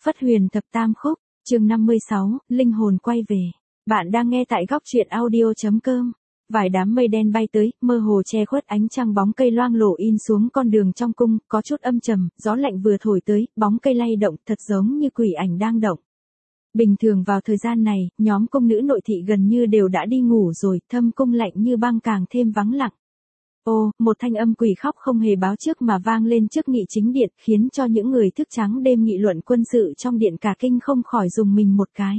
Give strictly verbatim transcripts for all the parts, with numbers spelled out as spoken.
Phất Huyền Thập Tam Khúc, chương năm mươi sáu, linh hồn quay về. Bạn đang nghe tại góc truyện audio chấm com. Vài đám mây đen bay tới, mơ hồ che khuất ánh trăng, bóng cây loang lổ in xuống con đường trong cung, có chút âm trầm, gió lạnh vừa thổi tới, bóng cây lay động, thật giống như quỷ ảnh đang động. Bình thường vào thời gian này, nhóm cung nữ nội thị gần như đều đã đi ngủ rồi, thâm cung lạnh như băng càng thêm vắng lặng. Ô, một thanh âm quỷ khóc không hề báo trước mà vang lên trước nghị chính điện, khiến cho những người thức trắng đêm nghị luận quân sự trong điện cả kinh không khỏi rùng mình một cái.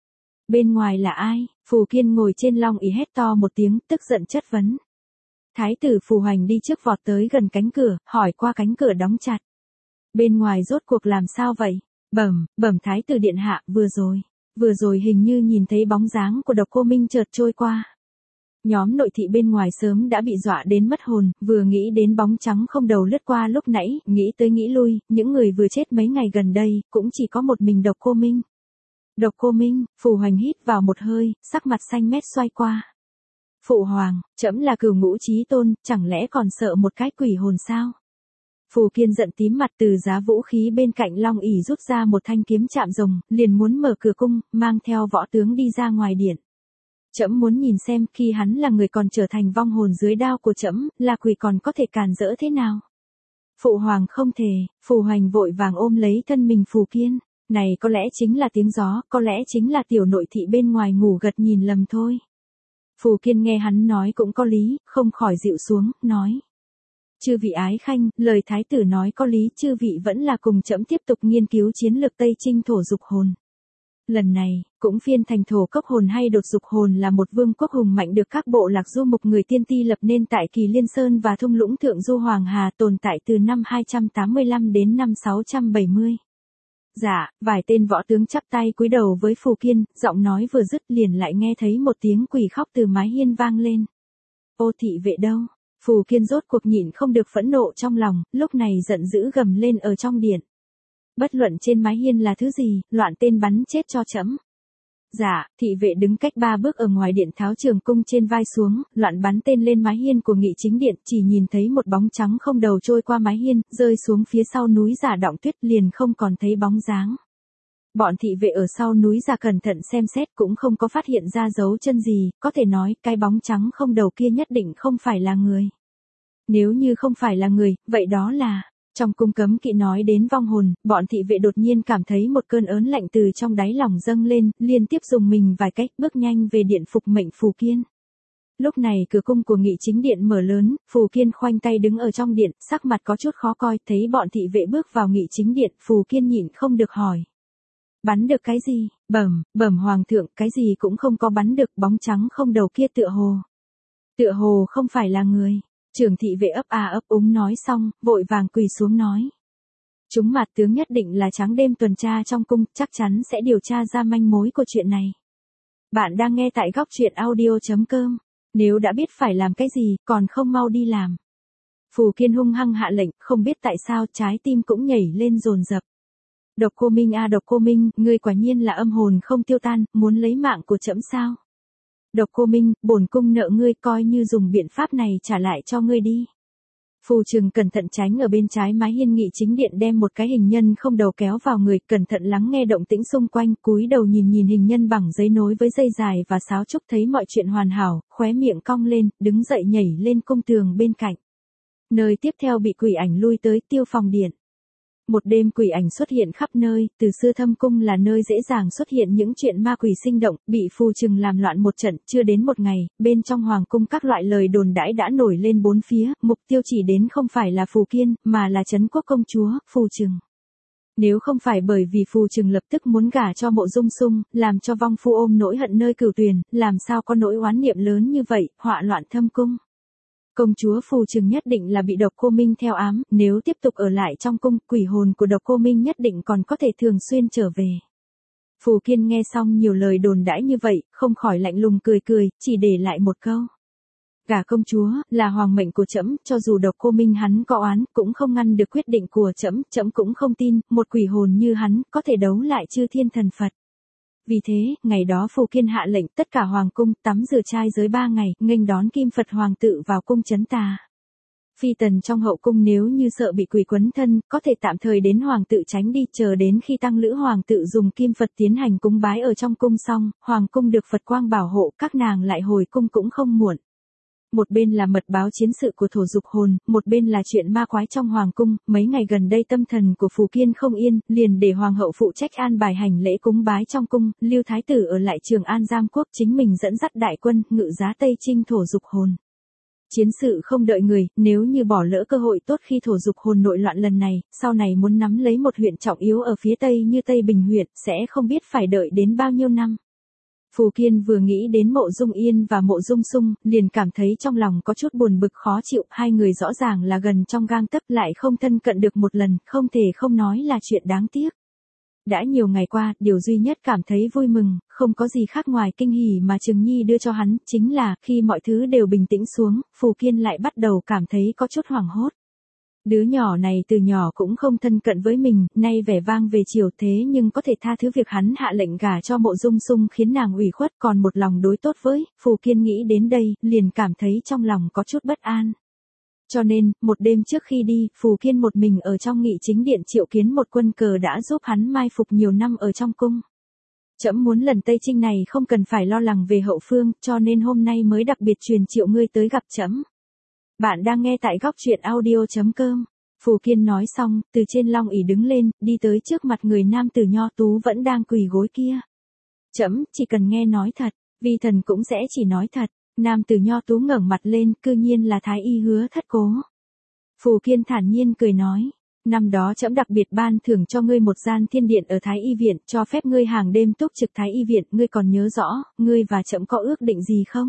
Bên ngoài là ai? Phù Kiên ngồi trên long ỷ hét to một tiếng, tức giận chất vấn. Thái tử Phù Hoành đi trước vọt tới gần cánh cửa, hỏi qua cánh cửa đóng chặt. Bên ngoài rốt cuộc làm sao vậy? Bẩm, bẩm thái tử điện hạ, vừa rồi, vừa rồi hình như nhìn thấy bóng dáng của Độc Cô Minh chợt trôi qua. Nhóm nội thị bên ngoài sớm đã bị dọa đến mất hồn, vừa nghĩ đến bóng trắng không đầu lướt qua lúc nãy, nghĩ tới nghĩ lui, những người vừa chết mấy ngày gần đây, cũng chỉ có một mình Độc Cô Minh. Độc Cô Minh, Phù Hoành hít vào một hơi, sắc mặt xanh mét xoay qua. Phụ hoàng, trẫm là Cửu Ngũ Chí Tôn, chẳng lẽ còn sợ một cái quỷ hồn sao? Phù Kiên giận tím mặt, từ giá vũ khí bên cạnh long ỷ rút ra một thanh kiếm chạm rồng, liền muốn mở cửa cung, mang theo võ tướng đi ra ngoài điện. Trẫm muốn nhìn xem khi hắn là người còn trở thành vong hồn dưới đao của trẫm, là quỷ còn có thể càn rỡ thế nào? Phụ hoàng không thể. Phù Hoành vội vàng ôm lấy thân mình Phù Kiên. Này có lẽ chính là tiếng gió, có lẽ chính là tiểu nội thị bên ngoài ngủ gật nhìn lầm thôi. Phù Kiên nghe hắn nói cũng có lý, không khỏi dịu xuống, nói. Chư vị ái khanh, lời thái tử nói có lý, chư vị vẫn là cùng trẫm tiếp tục nghiên cứu chiến lược Tây Chinh thổ dục hồn. Lần này, cũng phiên thành thổ cấp hồn hay đột dục hồn là một vương quốc hùng mạnh được các bộ lạc du mục người tiên ti lập nên tại Kỳ Liên Sơn và thung lũng Thượng Du Hoàng Hà, tồn tại từ năm hai trăm tám mươi lăm đến năm sáu trăm bảy mươi. Dạ, vài tên võ tướng chắp tay cúi đầu với Phù Kiên, giọng nói vừa dứt liền lại nghe thấy một tiếng quỷ khóc từ mái hiên vang lên. Ô thị vệ đâu? Phù Kiên rốt cuộc nhịn không được phẫn nộ trong lòng, lúc này giận dữ gầm lên ở trong điện. Bất luận trên mái hiên là thứ gì, loạn tên bắn chết cho trẫm. Dạ, thị vệ đứng cách ba bước ở ngoài điện tháo trường cung trên vai xuống, loạn bắn tên lên mái hiên của nghị chính điện, chỉ nhìn thấy một bóng trắng không đầu trôi qua mái hiên, rơi xuống phía sau núi Giả Động Tuyết, liền không còn thấy bóng dáng. Bọn thị vệ ở sau núi Giả cẩn thận xem xét cũng không có phát hiện ra dấu chân gì, có thể nói cái bóng trắng không đầu kia nhất định không phải là người. Nếu như không phải là người, vậy đó là... Trong cung cấm kỵ nói đến vong hồn, bọn thị vệ đột nhiên cảm thấy một cơn ớn lạnh từ trong đáy lòng dâng lên, liên tiếp dùng mình vài cách bước nhanh về điện phục mệnh Phù Kiên. Lúc này cửa cung của nghị chính điện mở lớn, Phù Kiên khoanh tay đứng ở trong điện, sắc mặt có chút khó coi, thấy bọn thị vệ bước vào nghị chính điện, Phù Kiên nhịn không được hỏi. Bắn được cái gì? Bẩm, bẩm hoàng thượng, cái gì cũng không có bắn được, bóng trắng không đầu kia tựa hồ. Tựa hồ không phải là người. Trưởng thị vệ ấp a ấp úng nói xong, vội vàng quỳ xuống nói. Chúng mặt tướng nhất định là trắng đêm tuần tra trong cung, chắc chắn sẽ điều tra ra manh mối của chuyện này. Bạn đang nghe tại góc truyện audio chấm com. Nếu đã biết phải làm cái gì, còn không mau đi làm. Phù Kiên hung hăng hạ lệnh, không biết tại sao trái tim cũng nhảy lên dồn dập. Độc Cô Minh a Độc Cô Minh, ngươi quả nhiên là âm hồn không tiêu tan, muốn lấy mạng của trẫm sao? Độc Cô Minh, bổn cung nợ ngươi, coi như dùng biện pháp này trả lại cho ngươi đi. Phù Trừng cẩn thận tránh ở bên trái mái hiên nghị chính điện, đem một cái hình nhân không đầu kéo vào người, cẩn thận lắng nghe động tĩnh xung quanh, cúi đầu nhìn nhìn hình nhân bằng giấy nối với dây dài và sáo trúc, thấy mọi chuyện hoàn hảo, khóe miệng cong lên, đứng dậy nhảy lên cung tường bên cạnh. Nơi tiếp theo bị quỷ ảnh lui tới Tiêu Phòng điện. Một đêm quỷ ảnh xuất hiện khắp nơi, từ xưa thâm cung là nơi dễ dàng xuất hiện những chuyện ma quỷ sinh động, bị Phù Trừng làm loạn một trận, chưa đến một ngày, bên trong hoàng cung các loại lời đồn đãi đã nổi lên bốn phía, mục tiêu chỉ đến không phải là Phù Kiên, mà là Trấn Quốc công chúa, Phù Trừng. Nếu không phải bởi vì Phù Trừng lập tức muốn gả cho Mộ Dung Sung, làm cho vong phu ôm nỗi hận nơi cửu tuyền, làm sao có nỗi oán niệm lớn như vậy, họa loạn thâm cung. Công chúa Phù Trừng nhất định là bị Độc Cô Minh theo ám, nếu tiếp tục ở lại trong cung, quỷ hồn của Độc Cô Minh nhất định còn có thể thường xuyên trở về. Phù Kiên nghe xong nhiều lời đồn đãi như vậy, không khỏi lạnh lùng cười cười, chỉ để lại một câu. Gả công chúa, là hoàng mệnh của trẫm, cho dù Độc Cô Minh hắn có oán, cũng không ngăn được quyết định của trẫm, trẫm cũng không tin, một quỷ hồn như hắn, có thể đấu lại chư thiên thần Phật. Vì thế, ngày đó Phù Kiên hạ lệnh tất cả hoàng cung tắm rửa trai giới ba ngày, nghênh đón Kim Phật hoàng tự vào cung trấn tà. Phi tần trong hậu cung nếu như sợ bị quỷ quấn thân, có thể tạm thời đến hoàng tự tránh đi, chờ đến khi tăng lữ hoàng tự dùng kim Phật tiến hành cúng bái ở trong cung xong, hoàng cung được Phật quang bảo hộ, các nàng lại hồi cung cũng không muộn. Một bên là mật báo chiến sự của thổ dục hồn, một bên là chuyện ma quái trong hoàng cung, mấy ngày gần đây tâm thần của Phù Kiên không yên, liền để hoàng hậu phụ trách an bài hành lễ cúng bái trong cung, Lưu Thái tử ở lại Trường An Giam Quốc, chính mình dẫn dắt đại quân, ngự giá Tây chinh thổ dục hồn. Chiến sự không đợi người, nếu như bỏ lỡ cơ hội tốt khi thổ dục hồn nội loạn lần này, sau này muốn nắm lấy một huyện trọng yếu ở phía Tây như Tây Bình huyện, sẽ không biết phải đợi đến bao nhiêu năm. Phù Kiên vừa nghĩ đến Mộ Dung Yên và Mộ Dung Sung, liền cảm thấy trong lòng có chút buồn bực khó chịu, hai người rõ ràng là gần trong gang tấc lại không thân cận được một lần, không thể không nói là chuyện đáng tiếc. Đã nhiều ngày qua, điều duy nhất cảm thấy vui mừng, không có gì khác ngoài kinh hỉ mà Trừng Nhi đưa cho hắn, chính là, khi mọi thứ đều bình tĩnh xuống, Phù Kiên lại bắt đầu cảm thấy có chút hoảng hốt. Đứa nhỏ này từ nhỏ cũng không thân cận với mình, nay vẻ vang về chiều thế nhưng có thể tha thứ việc hắn hạ lệnh gả cho Mộ Dung Sung khiến nàng ủy khuất, còn một lòng đối tốt với, Phù Kiên nghĩ đến đây, liền cảm thấy trong lòng có chút bất an. Cho nên, một đêm trước khi đi, Phù Kiên một mình ở trong nghị chính điện triệu kiến một quân cờ đã giúp hắn mai phục nhiều năm ở trong cung. Trẫm muốn lần Tây Chinh này không cần phải lo lắng về hậu phương, cho nên hôm nay mới đặc biệt truyền triệu ngươi tới gặp trẫm. Bạn đang nghe tại góc truyện audio chấm com. Phù Kiên nói xong, từ trên long ỷ đứng lên, đi tới trước mặt người nam tử nho tú vẫn đang quỳ gối kia. Trẫm chỉ cần nghe nói thật, vi thần cũng sẽ chỉ nói thật. Nam tử nho tú ngẩng mặt lên, cư nhiên là Thái Y Hứa Thất Cố. Phù Kiên thản nhiên cười nói, năm đó trẫm đặc biệt ban thưởng cho ngươi một gian thiên điện ở Thái Y viện, cho phép ngươi hàng đêm túc trực Thái Y viện, ngươi còn nhớ rõ, ngươi và trẫm có ước định gì không?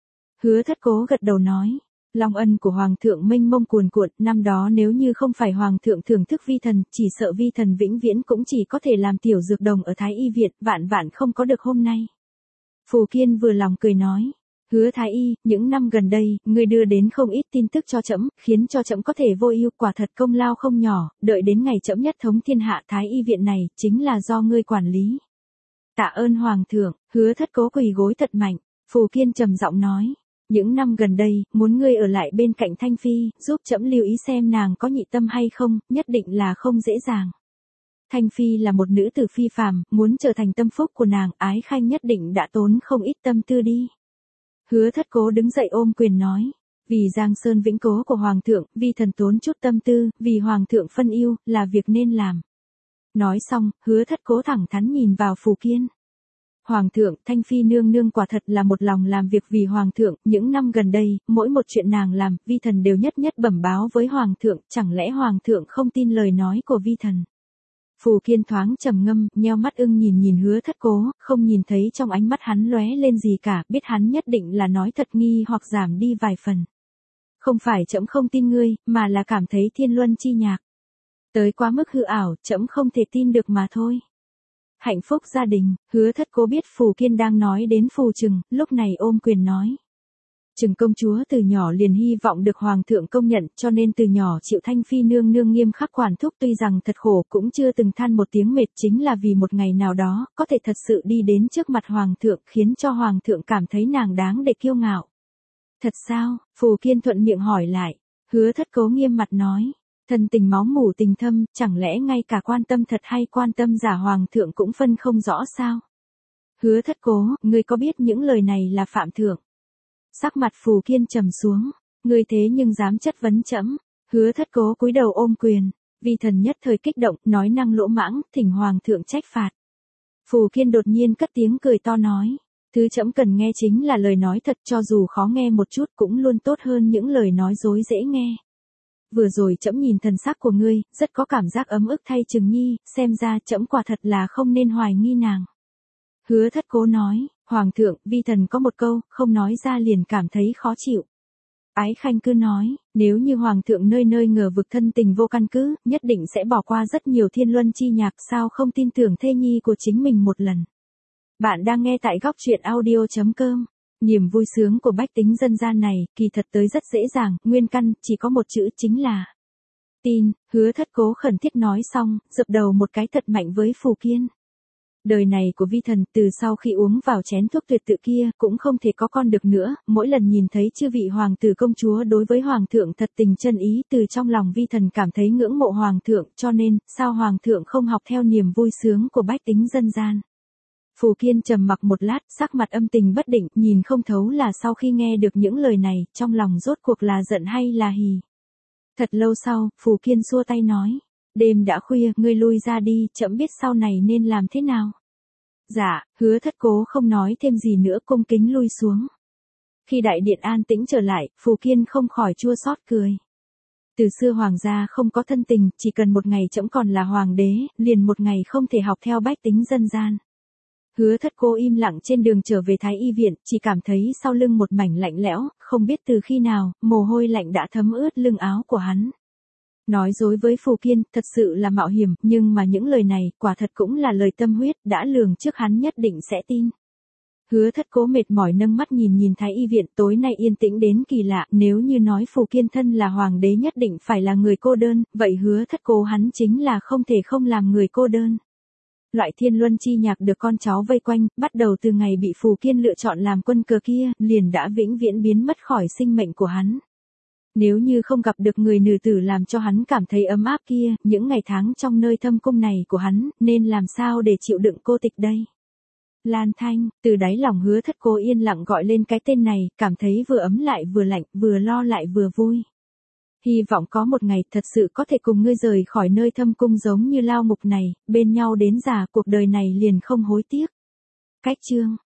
Hứa Thất Cố gật đầu nói, long ân của hoàng thượng mênh mông cuồn cuộn, năm đó nếu như không phải hoàng thượng thưởng thức vi thần, chỉ sợ vi thần vĩnh viễn cũng chỉ có thể làm tiểu dược đồng ở Thái Y viện, vạn vạn không có được hôm nay. Phù Kiên vừa lòng cười nói, Hứa Thái Y, những năm gần đây, ngươi đưa đến không ít tin tức cho trẫm, khiến cho trẫm có thể vô ưu, quả thật công lao không nhỏ, đợi đến ngày trẫm nhất thống thiên hạ, Thái Y viện này chính là do ngươi quản lý. Tạ ơn hoàng thượng. Hứa Thất Cố quỳ gối thật mạnh. Phù Kiên trầm giọng nói, những năm gần đây, muốn ngươi ở lại bên cạnh Thanh Phi, giúp trẫm lưu ý xem nàng có nhị tâm hay không, nhất định là không dễ dàng. Thanh Phi là một nữ tử phi phàm, muốn trở thành tâm phúc của nàng, Ái Khanh nhất định đã tốn không ít tâm tư đi. Hứa Thất Cố đứng dậy ôm quyền nói, vì Giang Sơn vĩnh cố của Hoàng thượng, vi thần tốn chút tâm tư, vì Hoàng thượng phân yêu, là việc nên làm. Nói xong, Hứa Thất Cố thẳng thắn nhìn vào Phù Kiên. Hoàng thượng, Thanh Phi nương nương quả thật là một lòng làm việc vì Hoàng thượng, những năm gần đây, mỗi một chuyện nàng làm, vi thần đều nhất nhất bẩm báo với Hoàng thượng, chẳng lẽ Hoàng thượng không tin lời nói của vi thần. Phù Kiên thoáng trầm ngâm, nheo mắt ưng nhìn nhìn Hứa Thất Cố, không nhìn thấy trong ánh mắt hắn lóe lên gì cả, biết hắn nhất định là nói thật nghi hoặc giảm đi vài phần. Không phải trẫm không tin ngươi, mà là cảm thấy thiên luân chi nhạc tới quá mức hư ảo, trẫm không thể tin được mà thôi. Hạnh phúc gia đình. Hứa Thất Cố biết Phù Kiên đang nói đến Phù Trừng, lúc này ôm quyền nói. Trừng công chúa từ nhỏ liền hy vọng được Hoàng thượng công nhận, cho nên từ nhỏ chịu Thanh Phi nương nương nghiêm khắc quản thúc, tuy rằng thật khổ cũng chưa từng than một tiếng mệt, chính là vì một ngày nào đó, có thể thật sự đi đến trước mặt Hoàng thượng, khiến cho Hoàng thượng cảm thấy nàng đáng để kiêu ngạo. Thật sao? Phù Kiên thuận miệng hỏi lại. Hứa Thất Cố nghiêm mặt nói. Thân tình máu mủ tình thâm, chẳng lẽ ngay cả quan tâm thật hay quan tâm giả Hoàng thượng cũng phân không rõ sao? Hứa Thất Cố, ngươi có biết những lời này là phạm thượng? Sắc mặt Phù Kiên trầm xuống, ngươi thế nhưng dám chất vấn trẫm? Hứa Thất Cố cúi đầu ôm quyền, vi thần nhất thời kích động, nói năng lỗ mãng, thỉnh Hoàng thượng trách phạt. Phù Kiên đột nhiên cất tiếng cười to nói, thứ trẫm cần nghe chính là lời nói thật, cho dù khó nghe một chút cũng luôn tốt hơn những lời nói dối dễ nghe. Vừa rồi trẫm nhìn thần sắc của ngươi, rất có cảm giác ấm ức thay Trừng Nhi, xem ra trẫm quả thật là không nên hoài nghi nàng. Hứa Thất Cố nói, Hoàng thượng, vi thần có một câu, không nói ra liền cảm thấy khó chịu. Ái Khanh cứ nói, nếu như Hoàng thượng nơi nơi ngờ vực thân tình vô căn cứ, nhất định sẽ bỏ qua rất nhiều thiên luân chi nhạc, sao không tin tưởng thê nhi của chính mình một lần. Bạn đang nghe tại góc truyện audio chấm com. Niềm vui sướng của bách tính dân gian này, kỳ thật tới rất dễ dàng, nguyên căn, chỉ có một chữ chính là tin. Hứa Thất Cố khẩn thiết nói xong, dập đầu một cái thật mạnh với Phù Kiên. Đời này của vi thần từ sau khi uống vào chén thuốc tuyệt tự kia cũng không thể có con được nữa, mỗi lần nhìn thấy chư vị hoàng tử công chúa đối với hoàng thượng thật tình chân ý, từ trong lòng vi thần cảm thấy ngưỡng mộ hoàng thượng, cho nên, sao hoàng thượng không học theo niềm vui sướng của bách tính dân gian. Phù Kiên trầm mặc một lát, sắc mặt âm tình bất định, nhìn không thấu là sau khi nghe được những lời này, trong lòng rốt cuộc là giận hay là hỉ. Thật lâu sau, Phù Kiên xua tay nói, đêm đã khuya, ngươi lui ra đi, trẫm biết sau này nên làm thế nào. Dạ, Hứa Thất Cố không nói thêm gì nữa, cung kính lui xuống. Khi đại điện an tĩnh trở lại, Phù Kiên không khỏi chua xót cười. Từ xưa hoàng gia không có thân tình, chỉ cần một ngày trẫm còn là hoàng đế, liền một ngày không thể học theo bách tính dân gian. Hứa Thất Cố im lặng trên đường trở về Thái Y viện, chỉ cảm thấy sau lưng một mảnh lạnh lẽo, không biết từ khi nào, mồ hôi lạnh đã thấm ướt lưng áo của hắn. Nói dối với Phù Kiên, thật sự là mạo hiểm, nhưng mà những lời này, quả thật cũng là lời tâm huyết, đã lường trước hắn nhất định sẽ tin. Hứa Thất Cố mệt mỏi nâng mắt nhìn nhìn Thái Y viện, tối nay yên tĩnh đến kỳ lạ, nếu như nói Phù Kiên thân là hoàng đế nhất định phải là người cô đơn, vậy Hứa Thất Cố hắn chính là không thể không làm người cô đơn. Loại thiên luân chi nhạc được con cháu vây quanh, bắt đầu từ ngày bị Phù Kiên lựa chọn làm quân cờ kia, liền đã vĩnh viễn biến mất khỏi sinh mệnh của hắn. Nếu như không gặp được người nữ tử làm cho hắn cảm thấy ấm áp kia, những ngày tháng trong nơi thâm cung này của hắn, nên làm sao để chịu đựng cô tịch đây? Lan Thanh, từ đáy lòng Hứa Thất Cố yên lặng gọi lên cái tên này, cảm thấy vừa ấm lại vừa lạnh, vừa lo lại vừa vui. Hy vọng có một ngày thật sự có thể cùng ngươi rời khỏi nơi thâm cung giống như lao ngục này, bên nhau đến già, cuộc đời này liền không hối tiếc. Cách chương